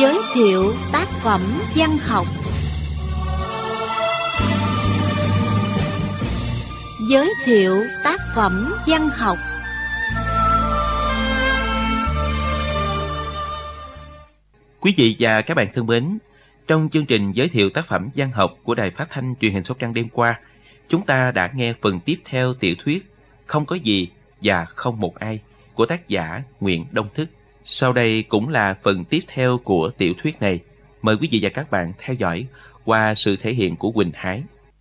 Giới thiệu tác phẩm văn học. Giới thiệu tác phẩm văn học. Quý vị và các bạn thân mến, trong chương trình giới thiệu tác phẩm văn học của Đài Phát thanh Truyền hình Sóc Trăng đêm qua, chúng ta đã nghe phần tiếp theo tiểu thuyết Không có gì và không một ai của tác giả Nguyễn Đông Thức. Sau đây cũng là phần tiếp theo của tiểu thuyết này. Mời quý vị và các bạn theo dõi qua sự thể hiện của Quỳnh Hải.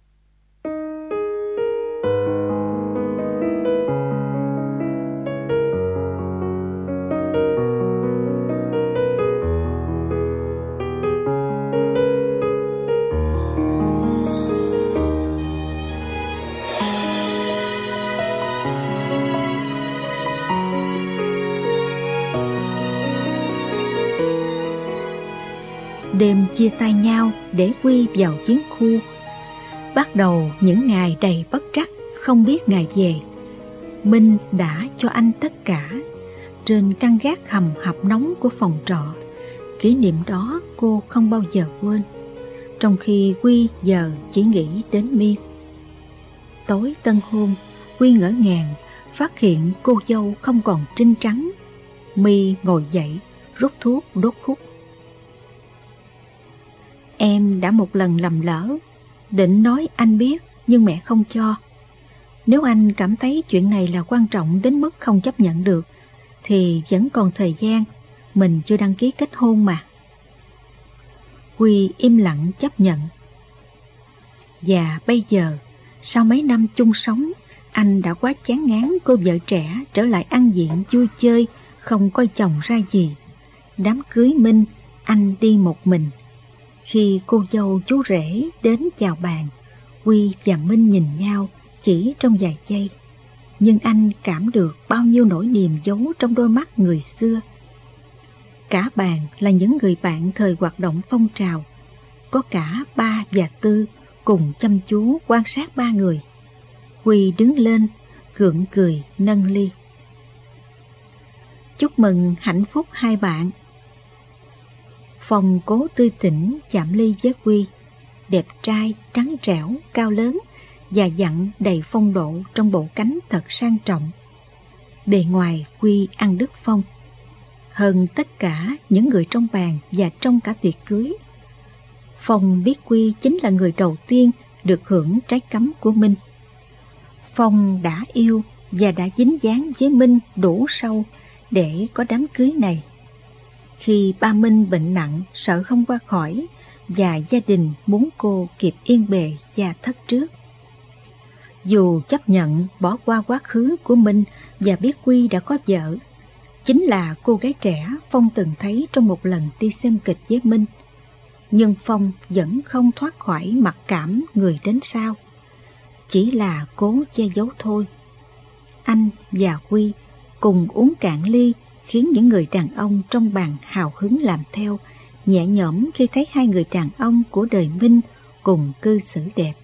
Đêm chia tay nhau để quy vào chiến khu. Bắt đầu những ngày đầy bất trắc, không biết ngày về. Minh đã cho anh tất cả. Trên căn gác hầm hập nóng của phòng trọ, kỷ niệm đó cô không bao giờ quên. Trong khi Quy giờ chỉ nghĩ đến Miên. Tối tân hôn, Quy ngỡ ngàng phát hiện cô dâu không còn trinh trắng. My ngồi dậy, rút thuốc đốt hút. Em đã một lần lầm lỡ, định nói anh biết nhưng mẹ không cho. Nếu anh cảm thấy chuyện này là quan trọng đến mức không chấp nhận được, thì vẫn còn thời gian, mình chưa đăng ký kết hôn mà. Quy im lặng chấp nhận. Và bây giờ, sau mấy năm chung sống, anh đã quá chán ngán cô vợ trẻ trở lại ăn diện vui chơi, không coi chồng ra gì. Đám cưới Minh, anh đi một mình. Khi cô dâu chú rể đến chào bàn, Quy và Minh nhìn nhau chỉ trong vài giây. Nhưng anh cảm được bao nhiêu nỗi niềm giấu trong đôi mắt người xưa. Cả bàn là những người bạn thời hoạt động phong trào. Có cả Ba và Tư cùng chăm chú quan sát ba người. Quy đứng lên, gượng cười nâng ly. Chúc mừng hạnh phúc hai bạn. Phong cố tươi tỉnh chạm ly với Quy, đẹp trai, trắng trẻo, cao lớn, và dặn đầy phong độ trong bộ cánh thật sang trọng. Bề ngoài Quy ăn đứt Phong. Hơn tất cả những người trong bàn và trong cả tiệc cưới, Phong biết Quy chính là người đầu tiên được hưởng trái cấm của Minh. Phong đã yêu và đã dính dáng với Minh đủ sâu để có đám cưới này. Khi ba Minh bệnh nặng, sợ không qua khỏi, và gia đình muốn cô kịp yên bề gia thất trước. Dù chấp nhận bỏ qua quá khứ của Minh và biết Quy đã có vợ, chính là cô gái trẻ Phong từng thấy trong một lần đi xem kịch với Minh, nhưng Phong vẫn không thoát khỏi mặc cảm người đến sau. Chỉ là cố che giấu thôi. Anh và Quy cùng uống cạn ly, khiến những người đàn ông trong bàn hào hứng làm theo, nhẹ nhõm khi thấy hai người đàn ông của đời Minh cùng cư xử đẹp.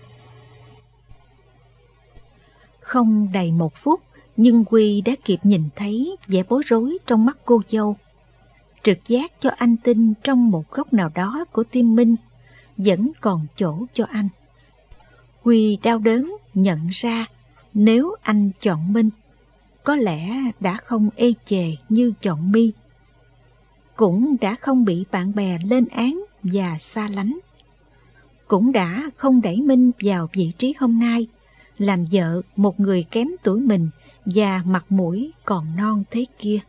Không đầy một phút, nhưng Quy đã kịp nhìn thấy vẻ bối rối trong mắt cô dâu. Trực giác cho anh tin trong một góc nào đó của tim Minh vẫn còn chỗ cho anh. Quy đau đớn nhận ra nếu anh chọn Minh, có lẽ đã không ê chề như chọn My, cũng đã không bị bạn bè lên án và xa lánh, cũng đã không đẩy Minh vào vị trí hôm nay làm vợ một người kém tuổi mình và mặt mũi còn non thế kia.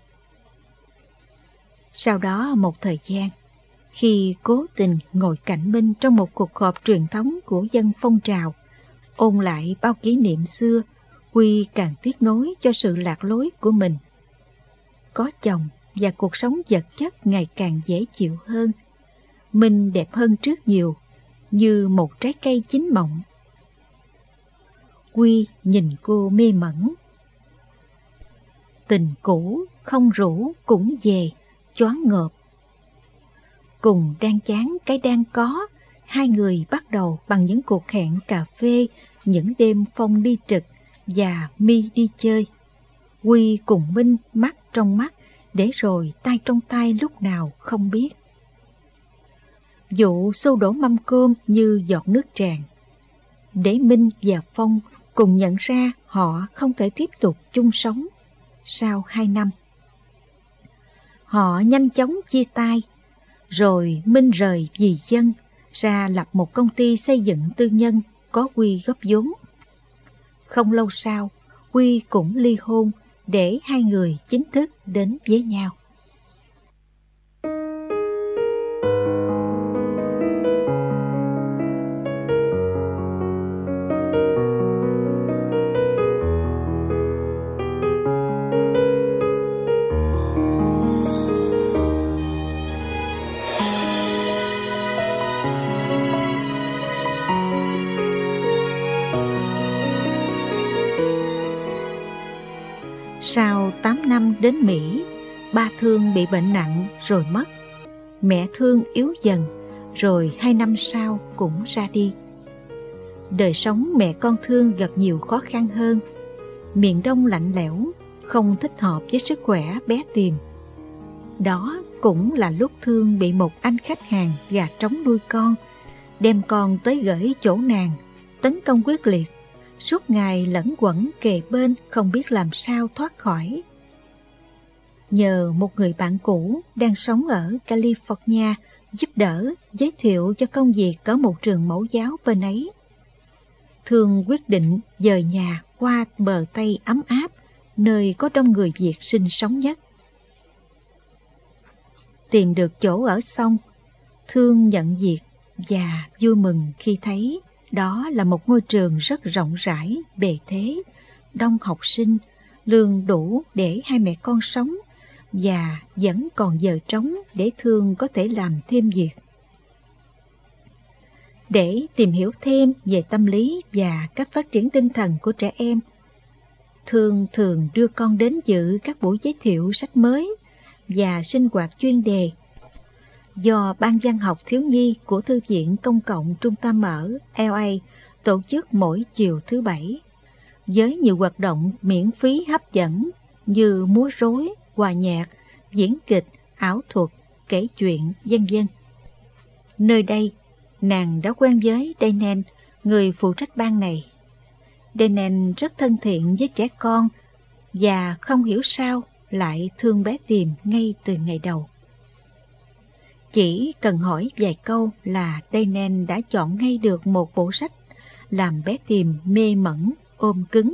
Sau đó một thời gian, khi cố tình ngồi cạnh Minh trong một cuộc họp truyền thống của dân phong trào, ôn lại bao kỷ niệm xưa, Quy càng tiếc nối cho sự lạc lối của mình. Có chồng và cuộc sống vật chất ngày càng dễ chịu hơn. Minh đẹp hơn trước nhiều, như một trái cây chín mọng. Quy nhìn cô mê mẩn. Tình cũ không rủ cũng về, choáng ngợp. Cùng đang chán cái đang có, hai người bắt đầu bằng những cuộc hẹn cà phê, những đêm Phong đi trực và My đi chơi. Quy cùng Minh mắt trong mắt, để rồi tay trong tay lúc nào không biết. Dụ xô đổ mâm cơm như giọt nước tràn. Để Minh và Phong cùng nhận ra họ không thể tiếp tục chung sống sau 2 năm. Họ nhanh chóng chia tay, rồi Minh rời vì dân ra lập một công ty xây dựng tư nhân có Quy góp vốn. Không lâu sau, Quy cũng ly hôn để hai người chính thức đến với nhau. Sau 8 năm đến Mỹ, ba Thương bị bệnh nặng rồi mất. Mẹ Thương yếu dần, rồi 2 năm sau cũng ra đi. Đời sống mẹ con Thương gặp nhiều khó khăn hơn. Miền Đông lạnh lẽo, không thích hợp với sức khỏe bé Tìm. Đó cũng là lúc Thương bị một anh khách hàng gà trống nuôi con, đem con tới gửi chỗ nàng, tấn công quyết liệt. Suốt ngày lẫn quẩn kề bên, không biết làm sao thoát khỏi. Nhờ một người bạn cũ đang sống ở California giúp đỡ, giới thiệu cho công việc ở một trường mẫu giáo bên ấy, Thương quyết định dời nhà qua bờ Tây ấm áp, nơi có đông người Việt sinh sống nhất. Tìm được chỗ ở xong, Thương nhận việc và vui mừng khi thấy đó là một ngôi trường rất rộng rãi, bề thế, đông học sinh, lương đủ để hai mẹ con sống, và vẫn còn giờ trống để Thương có thể làm thêm việc. Để tìm hiểu thêm về tâm lý và cách phát triển tinh thần của trẻ em, Thương thường đưa con đến dự các buổi giới thiệu sách mới và sinh hoạt chuyên đề do Ban văn học thiếu nhi của Thư viện Công cộng Trung tâm ở LA tổ chức mỗi chiều thứ Bảy, với nhiều hoạt động miễn phí hấp dẫn như múa rối, hòa nhạc, diễn kịch, ảo thuật, kể chuyện, vân vân. Nơi đây, nàng đã quen với Daniel, người phụ trách ban này. Daniel rất thân thiện với trẻ con và không hiểu sao lại thương bé Tìm ngay từ ngày đầu. Chỉ cần hỏi vài câu là Daniel đã chọn ngay được một bộ sách làm bé Tìm mê mẩn, ôm cứng.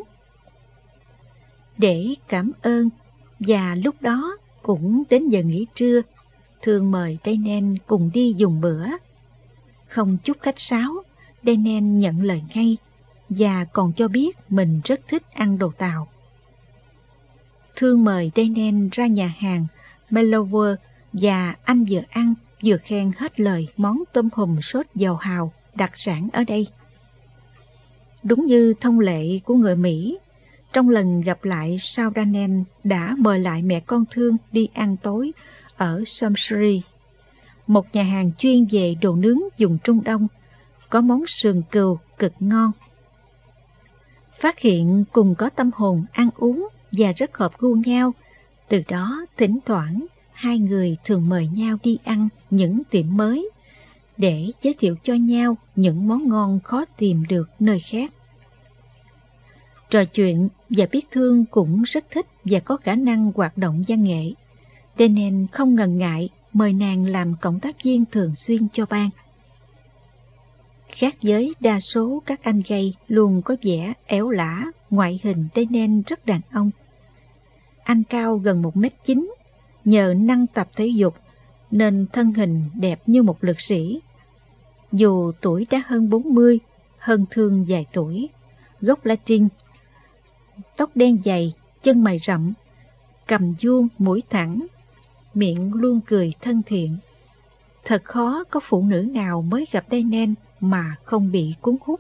Để cảm ơn, và lúc đó cũng đến giờ nghỉ trưa, Thương mời Daniel cùng đi dùng bữa. Không chút khách sáo, Daniel nhận lời ngay và còn cho biết mình rất thích ăn đồ Tàu. Thương mời Daniel ra nhà hàng Mellover và anh vừa ăn vừa khen hết lời món tôm hùm sốt dầu hào đặc sản ở đây. Đúng như thông lệ của người Mỹ, trong lần gặp lại sau Daniel đã mời lại mẹ con Thương đi ăn tối ở Sumsbury, một nhà hàng chuyên về đồ nướng vùng Trung Đông, có món sườn cừu cực ngon. Phát hiện cùng có tâm hồn ăn uống và rất hợp gu nhau, từ đó thỉnh thoảng hai người thường mời nhau đi ăn những tiệm mới để giới thiệu cho nhau những món ngon khó tìm được nơi khác. Trò chuyện và biết Thương cũng rất thích và có khả năng hoạt động văn nghệ, Daniel không ngần ngại mời nàng làm cộng tác viên thường xuyên cho ban. Khác với đa số các anh gay luôn có vẻ éo lả, ngoại hình Daniel rất đàn ông. Anh cao gần 1m9, nhờ năng tập thể dục nên thân hình đẹp như một lực sĩ. Dù tuổi đã hơn 40, hơn Thương vài tuổi, gốc Latin, tóc đen dày, chân mày rậm, cằm vuông, mũi thẳng, miệng luôn cười thân thiện. Thật khó có phụ nữ nào mới gặp Daniel mà không bị cuốn hút.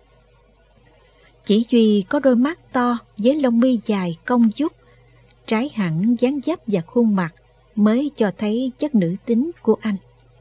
Chỉ duy có đôi mắt to với lông mi dài cong vút, trái hẳn dáng dấp và khuôn mặt mới cho thấy chất nữ tính của anh.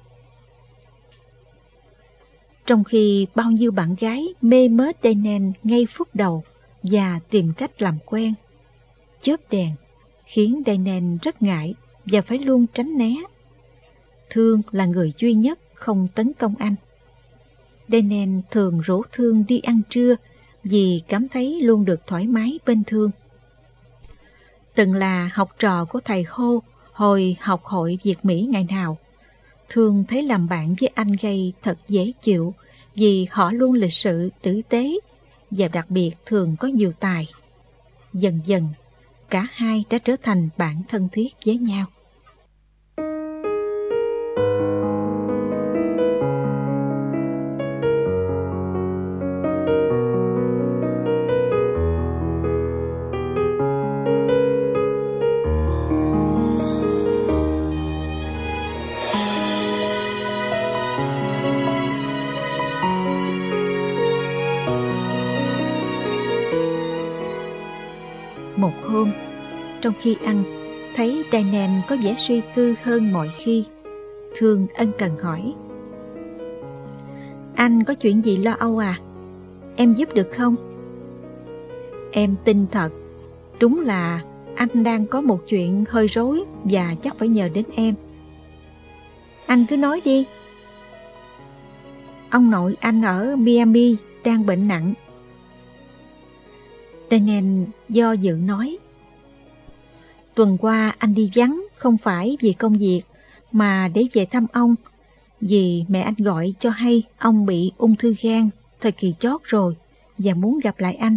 Trong khi bao nhiêu bạn gái mê mết Daniel ngay phút đầu và tìm cách làm quen, chớp đèn khiến Daniel rất ngại và phải luôn tránh né. Thương là người duy nhất không tấn công anh. Daniel thường rủ Thương đi ăn trưa vì cảm thấy luôn được thoải mái bên Thương. Từng là học trò của thầy Hô hồi học hội Việt Mỹ ngày nào, Thương thấy làm bạn với anh Gay thật dễ chịu vì họ luôn lịch sự, tử tế và đặc biệt thường có nhiều tài. Dần dần, cả hai đã trở thành bạn thân thiết với nhau. Một hôm, trong khi ăn, thấy Daniel có vẻ suy tư hơn mọi khi. Thương ân cần hỏi: "Anh có chuyện gì lo âu à? Em giúp được không?" "Em tin thật, đúng là anh đang có một chuyện hơi rối và chắc phải nhờ đến em." "Anh cứ nói đi." "Ông nội anh ở Miami đang bệnh nặng." Daniel do dự nói: "Tuần qua anh đi vắng không phải vì công việc mà để về thăm ông, vì mẹ anh gọi cho hay ông bị ung thư gan thời kỳ chót rồi và muốn gặp lại anh."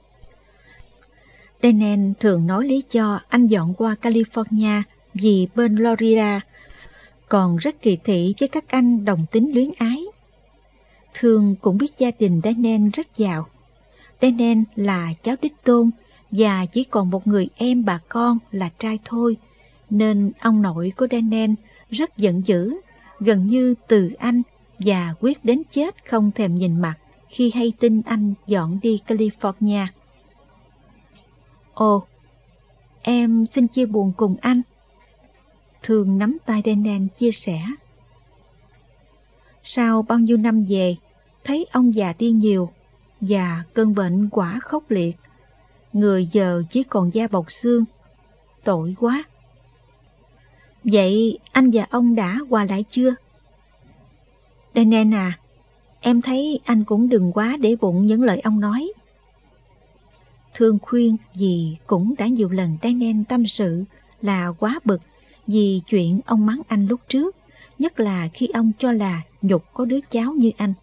Daniel thường nói lý do anh dọn qua California vì bên Florida còn rất kỳ thị với các anh đồng tính luyến ái. Thương cũng biết gia đình Daniel rất giàu. Daniel là cháu đích tôn và chỉ còn một người em bà con là trai thôi, nên ông nội của Daniel rất giận dữ, gần như từ anh, và quyết đến chết không thèm nhìn mặt khi hay tin anh dọn đi California. "Ồ, em xin chia buồn cùng anh." Thương nắm tay Daniel chia sẻ: "Sau bao nhiêu năm về, thấy ông già đi nhiều và cơn bệnh quả khốc liệt. Người giờ chỉ còn da bọc xương. Tội quá." "Vậy anh và ông đã hòa lại chưa?" "Daniel à, em thấy anh cũng đừng quá để bụng những lời ông nói." Thương khuyên vì cũng đã nhiều lần Daniel tâm sự là quá bực vì chuyện ông mắng anh lúc trước, nhất là khi ông cho là nhục có đứa cháu như anh.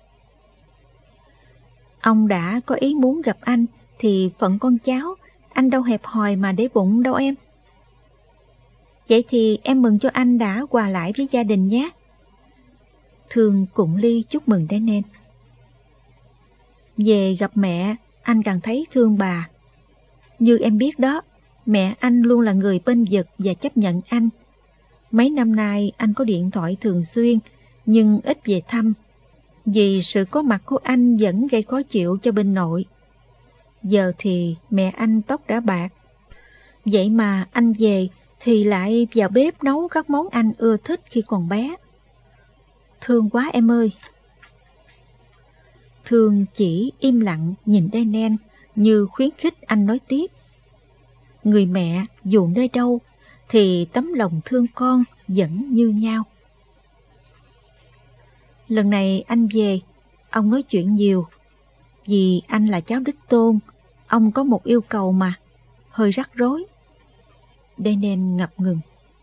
"Ông đã có ý muốn gặp anh thì phận con cháu, anh đâu hẹp hòi mà để bụng đâu em." "Vậy thì em mừng cho anh đã hòa lại với gia đình nhé." Thương cũng ly chúc mừng Daniel. Về gặp mẹ, anh càng thấy thương bà. Như em biết đó, mẹ anh luôn là người bênh vực và chấp nhận anh. Mấy năm nay anh có điện thoại thường xuyên nhưng ít về thăm, vì sự có mặt của anh vẫn gây khó chịu cho bên nội. Giờ thì mẹ anh tóc đã bạc, vậy mà anh về thì lại vào bếp nấu các món anh ưa thích khi còn bé. Thương quá em ơi." Thương chỉ im lặng nhìn Daniel như khuyến khích anh nói tiếp. Người mẹ dù nơi đâu thì tấm lòng thương con vẫn như nhau. Lần này anh về, ông nói chuyện nhiều. Vì anh là cháu đích tôn, ông có một yêu cầu mà, hơi rắc rối. Daniel ngập ngừng.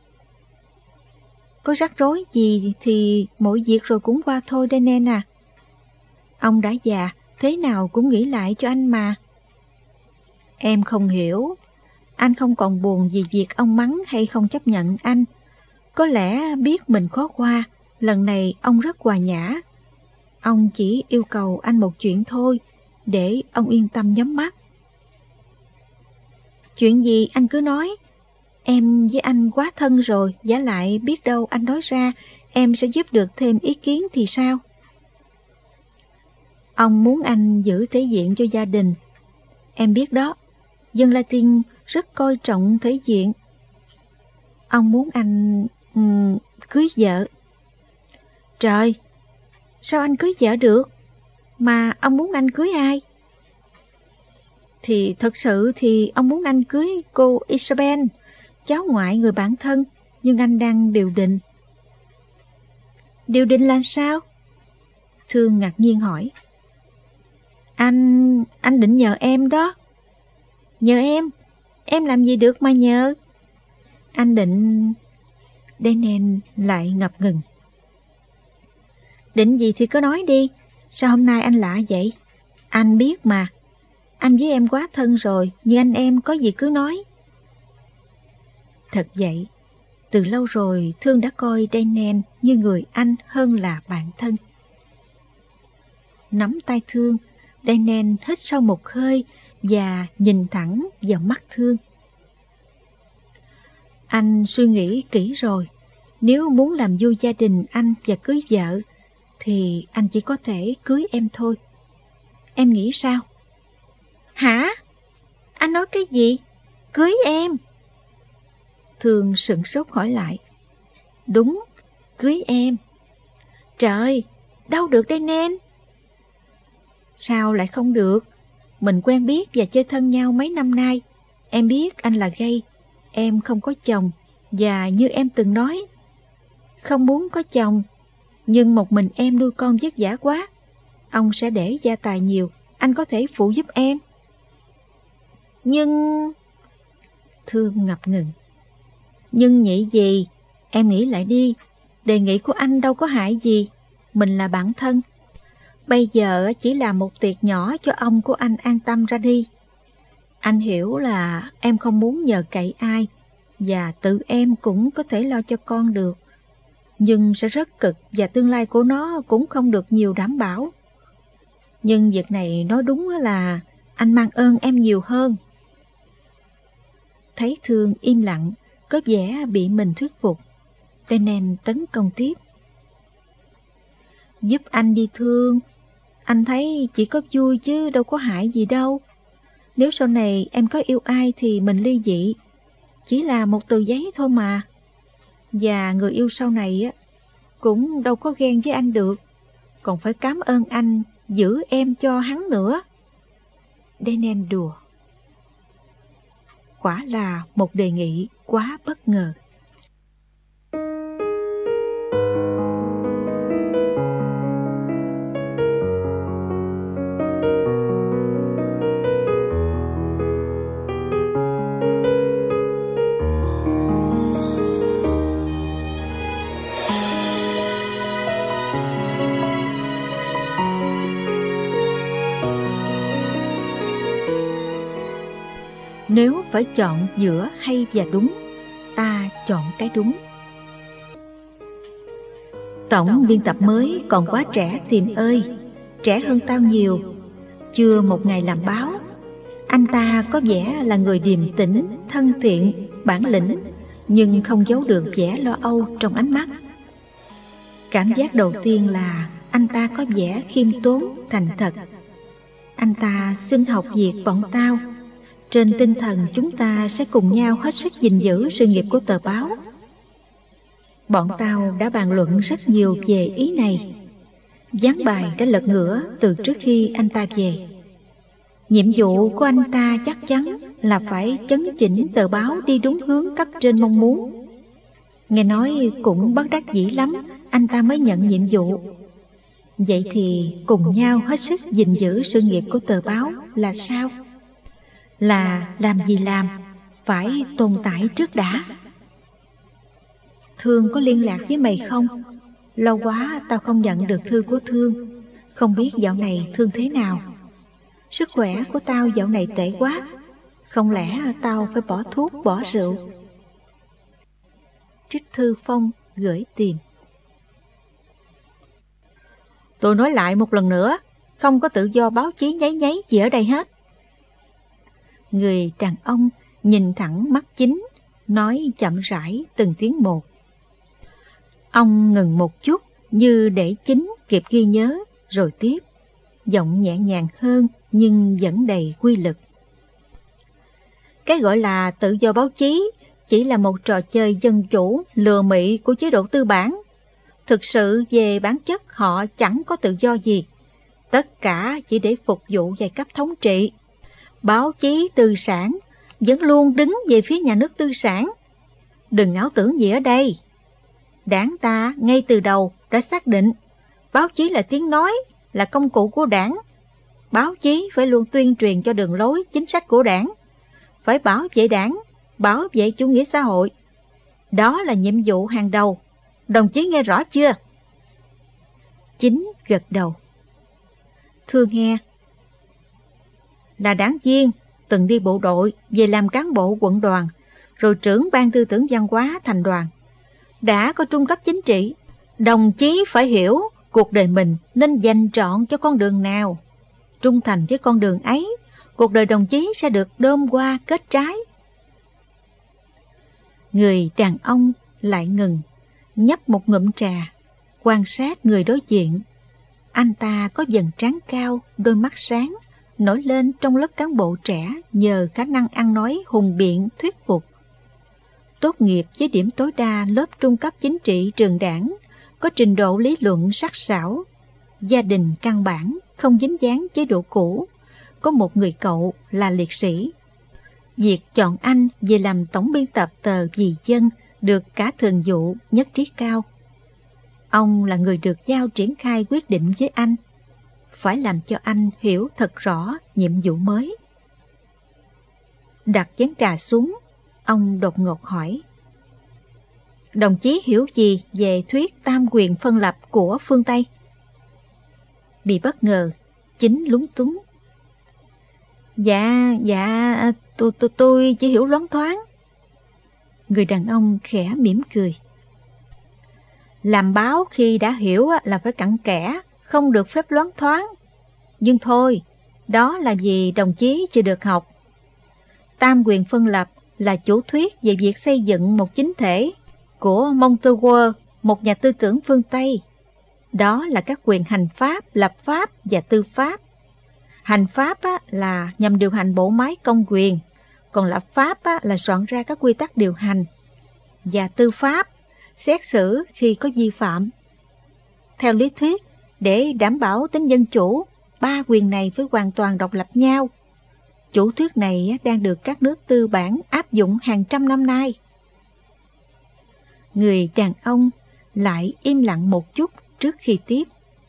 "Có rắc rối gì thì mọi việc rồi cũng qua thôi Daniel à. Ông đã già, thế nào cũng nghĩ lại cho anh mà." "Em không hiểu. Anh không còn buồn vì việc ông mắng hay không chấp nhận anh. Có lẽ biết mình khó qua, lần này ông rất hòa nhã. Ông chỉ yêu cầu anh một chuyện thôi, để ông yên tâm nhắm mắt." "Chuyện gì anh cứ nói. Em với anh quá thân rồi, vả lại biết đâu anh nói ra em sẽ giúp được thêm ý kiến thì sao?" "Ông muốn anh giữ thể diện cho gia đình. Em biết đó, dân Latin rất coi trọng thể diện. Ông muốn anh cưới vợ." "Trời, sao anh cưới vợ được? Mà ông muốn anh cưới ai?" "Thì thật sự thì ông muốn anh cưới cô Isabel, cháu ngoại người bạn thân, nhưng anh đang điều định." Điều định là sao? Thương ngạc nhiên hỏi. Anh định nhờ em đó. Nhờ em? Em làm gì được mà nhờ? Anh định... Daniel lại ngập ngừng. Định gì thì cứ nói đi. Sao hôm nay anh lạ vậy? Anh biết mà. Anh với em quá thân rồi, như anh em có gì cứ nói. Thật vậy, từ lâu rồi Thương đã coi Daniel như người anh hơn là bạn thân. Nắm tay Thương, Daniel hít sâu một hơi và nhìn thẳng vào mắt Thương. Anh suy nghĩ kỹ rồi. Nếu muốn làm vui gia đình anh và cưới vợ, thì anh chỉ có thể cưới em thôi. Em nghĩ sao? Hả? Anh nói cái gì? Cưới em? Thương sửng sốt hỏi lại. Đúng, cưới em. Trời, đâu được đây Nen? Sao lại không được? Mình quen biết và chơi thân nhau mấy năm nay. Em biết anh là gay, em không có chồng, và như em từng nói, không muốn có chồng. Nhưng một mình em nuôi con vất vả quá. Ông sẽ để gia tài nhiều, anh có thể phụ giúp em. Nhưng... Thương ngập ngừng. Nhưng nhị gì? Em nghĩ lại đi. Đề nghị của anh đâu có hại gì. Mình là bạn thân. Bây giờ chỉ là một tiệc nhỏ cho ông của anh an tâm ra đi. Anh hiểu là em không muốn nhờ cậy ai, và tự em cũng có thể lo cho con được. Nhưng sẽ rất cực và tương lai của nó cũng không được nhiều đảm bảo. Nhưng việc này nói đúng là anh mang ơn em nhiều hơn. Thấy Thương im lặng, có vẻ bị mình thuyết phục, Daniel tấn công tiếp. Giúp anh đi Thương. Anh thấy chỉ có vui chứ đâu có hại gì đâu. Nếu sau này em có yêu ai thì mình ly dị. Chỉ là một tờ giấy thôi mà. Và người yêu sau này cũng đâu có ghen với anh được. Còn phải cảm ơn anh giữ em cho hắn nữa. Daniel đùa. Quả là một đề nghị quá bất ngờ. Nếu phải chọn giữa hay và đúng, ta chọn cái đúng. Tổng biên tập mới còn quá trẻ Tìm ơi, trẻ hơn tao nhiều. Chưa một ngày làm báo, anh ta có vẻ là người điềm tĩnh, thân thiện, bản lĩnh, nhưng không giấu được vẻ lo âu trong ánh mắt. Cảm giác đầu tiên là anh ta có vẻ khiêm tốn, thành thật. Anh ta xin học việc bọn tao, trên tinh thần chúng ta sẽ cùng nhau hết sức gìn giữ sự nghiệp của tờ báo. Bọn tao đã bàn luận rất nhiều về ý này. Ván bài đã lật ngửa từ trước khi anh ta về. Nhiệm vụ của anh ta chắc chắn là phải chấn chỉnh tờ báo đi đúng hướng cấp trên mong muốn. Nghe nói cũng bất đắc dĩ lắm, anh ta mới nhận nhiệm vụ. Vậy thì cùng nhau hết sức gìn giữ sự nghiệp của tờ báo là sao? Là làm gì làm, phải tồn tại trước đã. Thương có liên lạc với mày không? Lâu quá tao không nhận được thư của Thương. Không biết dạo này Thương thế nào? Sức khỏe của tao dạo này tệ quá. Không lẽ tao phải bỏ thuốc bỏ rượu? Trích thư Phong gửi Tìm. Tôi nói lại một lần nữa, không có tự do báo chí nháy nháy gì ở đây hết. Người đàn ông nhìn thẳng mắt chính, nói chậm rãi từng tiếng một. Ông ngừng một chút như để chính kịp ghi nhớ, rồi tiếp, giọng nhẹ nhàng hơn nhưng vẫn đầy quy lực. Cái gọi là tự do báo chí chỉ là một trò chơi dân chủ lừa mị của chế độ tư bản. Thực sự về bản chất họ chẳng có tự do gì. Tất cả chỉ để phục vụ giai cấp thống trị. Báo chí tư sản vẫn luôn đứng về phía nhà nước tư sản. Đừng ảo tưởng gì ở đây. Đảng ta ngay từ đầu đã xác định báo chí là tiếng nói, là công cụ của Đảng. Báo chí phải luôn tuyên truyền cho đường lối, chính sách của Đảng, phải bảo vệ Đảng, bảo vệ chủ nghĩa xã hội. Đó là nhiệm vụ hàng đầu. Đồng chí nghe rõ chưa? Chính gật đầu. Thưa nghe. Là đảng viên, từng đi bộ đội, về làm cán bộ quận đoàn, rồi trưởng ban tư tưởng văn hóa thành đoàn. Đã có trung cấp chính trị, đồng chí phải hiểu cuộc đời mình nên dành trọn cho con đường nào. Trung thành với con đường ấy, cuộc đời đồng chí sẽ được đơm hoa kết trái. Người đàn ông lại ngừng, nhấp một ngụm trà, quan sát người đối diện. Anh ta có vầng trán cao, đôi mắt sáng, nổi lên trong lớp cán bộ trẻ nhờ khả năng ăn nói hùng biện thuyết phục. Tốt nghiệp với điểm tối đa lớp trung cấp chính trị trường Đảng, có trình độ lý luận sắc sảo, gia đình căn bản, không dính dáng chế độ cũ, có một người cậu là liệt sĩ. Việc chọn anh về làm tổng biên tập tờ Vì Dân được cả thường vụ nhất trí cao. Ông là người được giao triển khai quyết định với anh, phải làm cho anh hiểu thật rõ nhiệm vụ mới. Đặt chén trà xuống, ông đột ngột hỏi: Đồng chí hiểu gì về thuyết tam quyền phân lập của phương Tây? Bị bất ngờ, Chính lúng túng. Tôi chỉ hiểu loáng thoáng. Người đàn ông khẽ mỉm cười. Làm báo khi đã hiểu là phải cặn kẽ, không được phép loáng thoáng. Nhưng thôi, đó là vì đồng chí chưa được học. Tam quyền phân lập là chủ thuyết về việc xây dựng một chính thể của Montesquieu, một nhà tư tưởng phương Tây. Đó là các quyền hành pháp, lập pháp và tư pháp. Hành pháp là nhằm điều hành bộ máy công quyền, còn lập pháp là soạn ra các quy tắc điều hành, và tư pháp xét xử khi có vi phạm. Theo lý thuyết, để đảm bảo tính dân chủ, ba quyền này phải hoàn toàn độc lập nhau. Chủ thuyết này đang được các nước tư bản áp dụng hàng trăm năm nay. Người đàn ông lại im lặng một chút trước khi tiếp.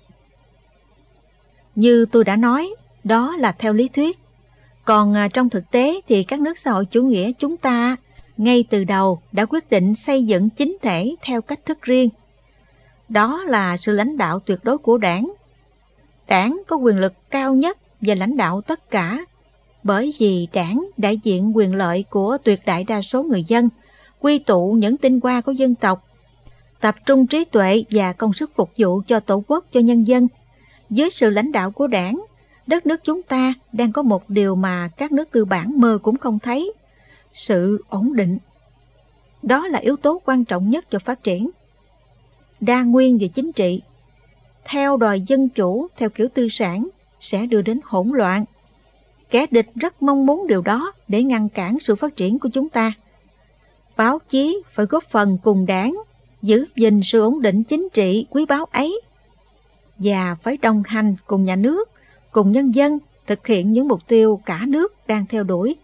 Như tôi đã nói, đó là theo lý thuyết. Còn trong thực tế thì các nước xã hội chủ nghĩa chúng ta ngay từ đầu đã quyết định xây dựng chính thể theo cách thức riêng. Đó là sự lãnh đạo tuyệt đối của Đảng. Đảng có quyền lực cao nhất và lãnh đạo tất cả, bởi vì Đảng đại diện quyền lợi của tuyệt đại đa số người dân, quy tụ những tinh hoa của dân tộc, tập trung trí tuệ và công sức phục vụ cho Tổ quốc, cho nhân dân. Dưới sự lãnh đạo của Đảng, đất nước chúng ta đang có một điều mà các nước tư bản mơ cũng không thấy: sự ổn định. Đó là yếu tố quan trọng nhất cho phát triển. Đa nguyên về chính trị, theo đòi dân chủ theo kiểu tư sản, sẽ đưa đến hỗn loạn. Kẻ địch rất mong muốn điều đó để ngăn cản sự phát triển của chúng ta. Báo chí phải góp phần cùng Đảng giữ gìn sự ổn định chính trị quý báu ấy, và phải đồng hành cùng nhà nước, cùng nhân dân thực hiện những mục tiêu cả nước đang theo đuổi.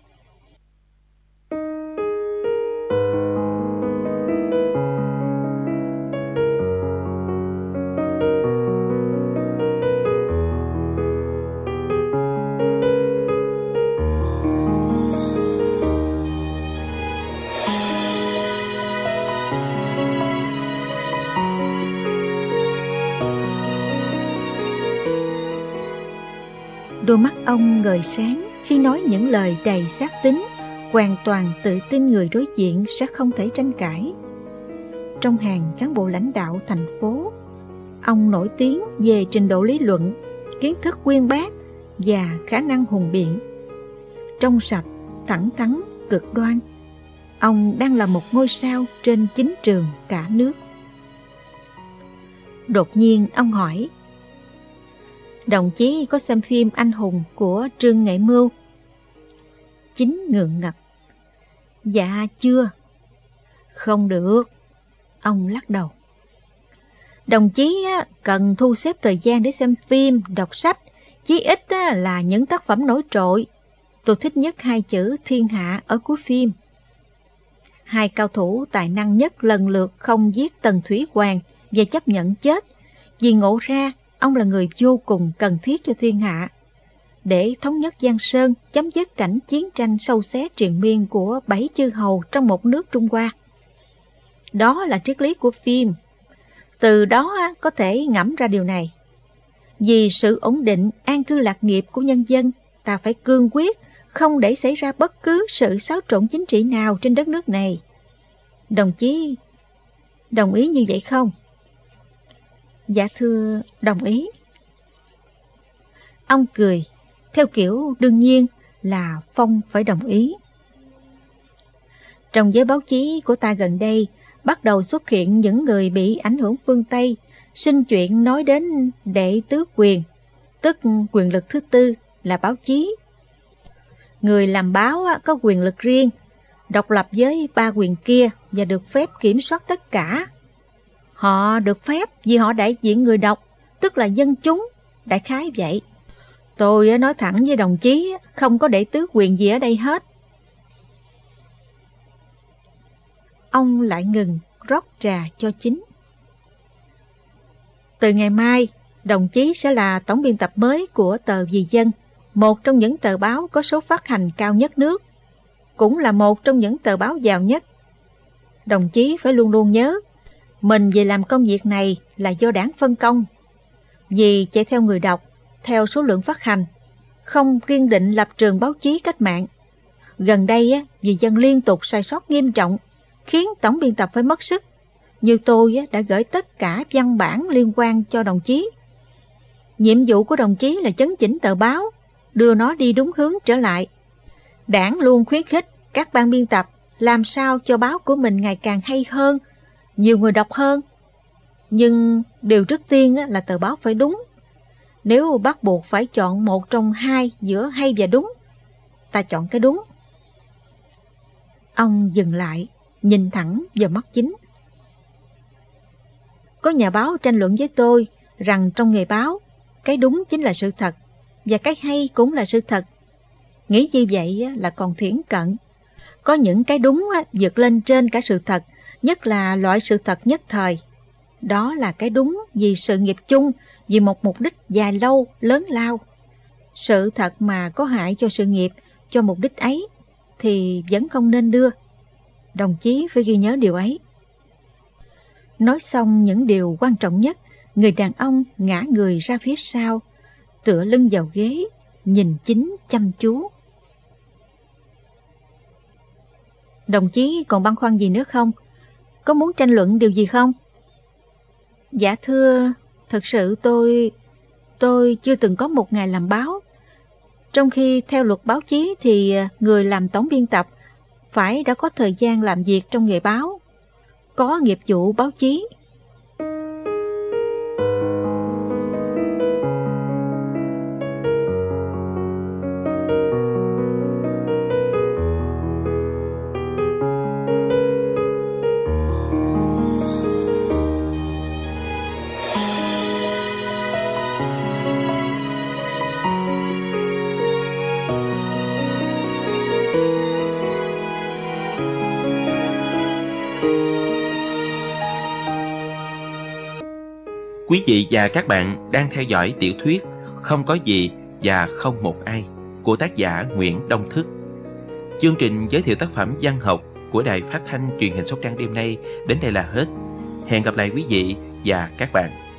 Đôi mắt ông ngời sáng khi nói những lời đầy xác tín, hoàn toàn tự tin người đối diện sẽ không thể tranh cãi. Trong hàng cán bộ lãnh đạo thành phố, ông nổi tiếng về trình độ lý luận, kiến thức uyên bác và khả năng hùng biện. Trong sạch, thẳng thắn, cực đoan, ông đang là một ngôi sao trên chính trường cả nước. Đột nhiên ông hỏi: Đồng chí có xem phim Anh hùng của Trương Nghệ Mưu? Chính ngượng ngập. Dạ chưa. Không được. Ông lắc đầu. Đồng chí cần thu xếp thời gian để xem phim, đọc sách, chí ít là những tác phẩm nổi trội. Tôi thích nhất hai chữ thiên hạ ở cuối phim. Hai cao thủ tài năng nhất lần lượt không giết Tần Thủy Hoàng và chấp nhận chết, vì ngộ ra ông là người vô cùng cần thiết cho thiên hạ, để thống nhất Giang Sơn, chấm dứt cảnh chiến tranh sâu xé triền miên của 7 chư hầu trong một nước Trung Hoa. Đó là triết lý của phim. Từ đó có thể ngẫm ra điều này. Vì sự ổn định, an cư lạc nghiệp của nhân dân, ta phải cương quyết, không để xảy ra bất cứ sự xáo trộn chính trị nào trên đất nước này. Đồng chí đồng ý như vậy không? Dạ thưa, đồng ý. Ông cười, theo kiểu đương nhiên là Phong phải đồng ý. Trong giới báo chí của ta gần đây, bắt đầu xuất hiện những người bị ảnh hưởng phương Tây, sinh chuyện nói đến đệ tứ quyền, tức quyền lực thứ tư là báo chí. Người làm báo có quyền lực riêng, độc lập với 3 quyền kia và được phép kiểm soát tất cả. Họ được phép vì họ đại diện người đọc, tức là dân chúng, đại khái vậy. Tôi nói thẳng với đồng chí, không có đệ tứ quyền gì ở đây hết. Ông lại ngừng rót trà cho chính. Từ ngày mai, đồng chí sẽ là tổng biên tập mới của tờ Vì Dân, một trong những tờ báo có số phát hành cao nhất nước, cũng là một trong những tờ báo giàu nhất. Đồng chí phải luôn luôn nhớ, mình về làm công việc này là do đảng phân công. Vì chạy theo người đọc, theo số lượng phát hành, không kiên định lập trường báo chí cách mạng. Gần đây, Vì Dân liên tục sai sót nghiêm trọng, khiến tổng biên tập phải mất sức. Như tôi đã gửi tất cả văn bản liên quan cho đồng chí. Nhiệm vụ của đồng chí là chấn chỉnh tờ báo, đưa nó đi đúng hướng trở lại. Đảng luôn khuyến khích các ban biên tập làm sao cho báo của mình ngày càng hay hơn, nhiều người đọc hơn. Nhưng điều trước tiên là tờ báo phải đúng. Nếu bắt buộc phải chọn một trong hai giữa hay và đúng, ta chọn cái đúng. Ông dừng lại, nhìn thẳng vào mắt chính. Có nhà báo tranh luận với tôi rằng trong nghề báo, cái đúng chính là sự thật, và cái hay cũng là sự thật. Nghĩ như vậy là còn thiển cận. Có những cái đúng vượt lên trên cả sự thật, nhất là loại sự thật nhất thời. Đó là cái đúng vì sự nghiệp chung, vì một mục đích dài lâu, lớn lao. Sự thật mà có hại cho sự nghiệp, cho mục đích ấy, thì vẫn không nên đưa. Đồng chí phải ghi nhớ điều ấy. Nói xong những điều quan trọng nhất, người đàn ông ngã người ra phía sau, tựa lưng vào ghế, nhìn chính chăm chú. Đồng chí còn băn khoăn gì nữa không? Có muốn tranh luận điều gì không? Dạ thưa, thật sự tôi chưa từng có một ngày làm báo. Trong khi theo luật báo chí thì người làm tổng biên tập phải đã có thời gian làm việc trong nghề báo, có nghiệp vụ báo chí. Quý vị và các bạn đang theo dõi tiểu thuyết Không có gì và không một ai của tác giả Nguyễn Đông Thức. Chương trình giới thiệu tác phẩm văn học của Đài Phát thanh Truyền hình Sóc Trăng đêm nay đến đây là hết. Hẹn gặp lại quý vị và các bạn.